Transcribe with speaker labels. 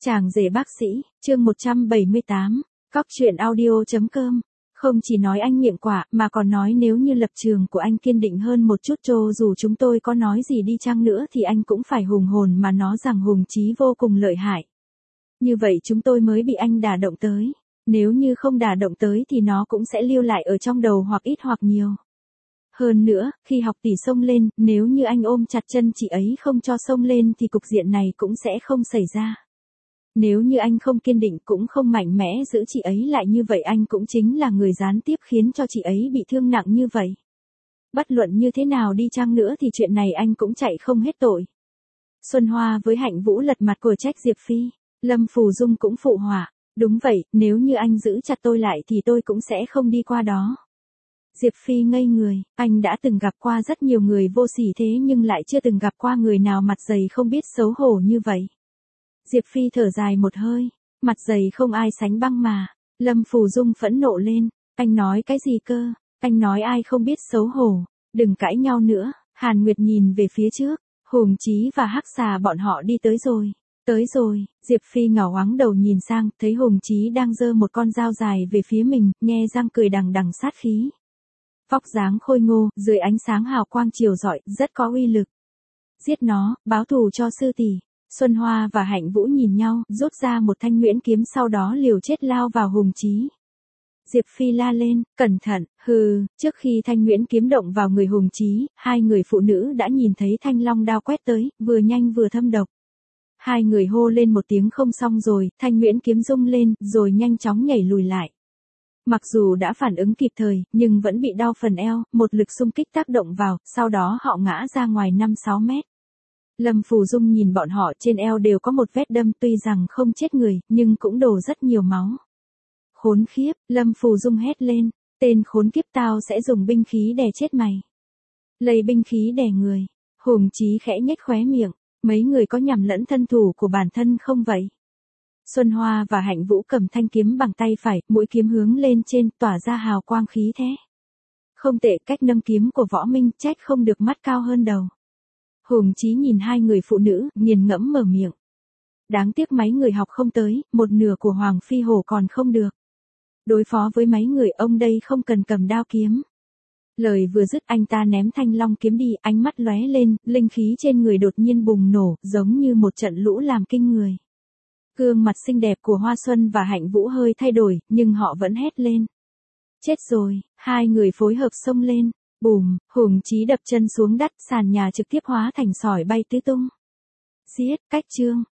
Speaker 1: Chàng rể bác sĩ, chương 178, cóc truyện audio.com. Không chỉ nói anh miệng quả, mà còn nói nếu như lập trường của anh kiên định hơn một chút, cho dù chúng tôi có nói gì đi chăng nữa thì anh cũng phải hùng hồn mà nói rằng Hùng Chí vô cùng lợi hại. Như vậy chúng tôi mới bị anh đả động tới. Nếu như không đả động tới thì nó cũng sẽ lưu lại ở trong đầu hoặc ít hoặc nhiều. Hơn nữa, khi học tỷ xông lên, nếu như anh ôm chặt chân chị ấy không cho xông lên thì cục diện này cũng sẽ không xảy ra. Nếu như anh không kiên định cũng không mạnh mẽ giữ chị ấy lại như vậy, anh cũng chính là người gián tiếp khiến cho chị ấy bị thương nặng như vậy. Bất luận như thế nào đi chăng nữa thì chuyện này anh cũng chạy không hết tội. Xuân Hoa với Hạnh Vũ lật mặt của trách Diệp Phi, Lâm Phù Dung cũng phụ họa, đúng vậy, nếu như anh giữ chặt tôi lại thì tôi cũng sẽ không đi qua đó. Diệp Phi ngây người, anh đã từng gặp qua rất nhiều người vô sỉ thế nhưng lại chưa từng gặp qua người nào mặt dày không biết xấu hổ như vậy. Diệp Phi thở dài một hơi, mặt dày không ai sánh băng mà. Lâm Phù Dung phẫn nộ lên, anh nói cái gì cơ, anh nói ai không biết xấu hổ, đừng cãi nhau nữa. Hàn Nguyệt nhìn về phía trước, Hùng Chí và Hắc Xà bọn họ đi tới rồi. Tới rồi, Diệp Phi ngẩng ngoáng đầu nhìn sang, thấy Hùng Chí đang giơ một con dao dài về phía mình, nhe răng cười đằng đằng sát khí. Vóc dáng khôi ngô, dưới ánh sáng hào quang chiều rọi, rất có uy lực. Giết nó, báo thù cho sư tỷ. Xuân Hoa và Hạnh Vũ nhìn nhau, rút ra một thanh nhuyễn kiếm, sau đó liều chết lao vào Hùng Chí. Diệp Phi la lên, cẩn thận, hừ, trước khi thanh nhuyễn kiếm động vào người Hùng Chí, hai người phụ nữ đã nhìn thấy thanh long đao quét tới, vừa nhanh vừa thâm độc. Hai người hô lên một tiếng không xong rồi, thanh nhuyễn kiếm rung lên, rồi nhanh chóng nhảy lùi lại. Mặc dù đã phản ứng kịp thời, nhưng vẫn bị đau phần eo, một lực xung kích tác động vào, sau đó họ ngã ra ngoài 5-6 mét. Lâm Phù Dung nhìn bọn họ, trên eo đều có một vết đâm, tuy rằng không chết người, nhưng cũng đổ rất nhiều máu. Khốn khiếp, Lâm Phù Dung hét lên, tên khốn kiếp, tao sẽ dùng binh khí đè chết mày. Lấy binh khí đè người. Hùng Chí khẽ nhếch khóe miệng, mấy người có nhầm lẫn thân thủ của bản thân không vậy? Xuân Hoa và Hạnh Vũ cầm thanh kiếm bằng tay phải, mũi kiếm hướng lên trên, tỏa ra hào quang khí thế. Không tệ, cách nâng kiếm của Võ Minh, trách không được mắt cao hơn đầu. Hùng Chí nhìn hai người phụ nữ, nghiền ngẫm mở miệng. Đáng tiếc mấy người học không tới, một nửa của Hoàng Phi Hổ còn không được. Đối phó với mấy người ông đây không cần cầm đao kiếm. Lời vừa dứt, anh ta ném thanh long kiếm đi, ánh mắt lóe lên, linh khí trên người đột nhiên bùng nổ, giống như một trận lũ làm kinh người. Gương mặt xinh đẹp của Hoa Xuân và Hạnh Vũ hơi thay đổi, nhưng họ vẫn hét lên. Chết rồi, hai người phối hợp xông lên. Bùm, Hùng Chí đập chân xuống đất, sàn nhà trực tiếp hóa thành sỏi bay tứ tung. Giết, cách chương.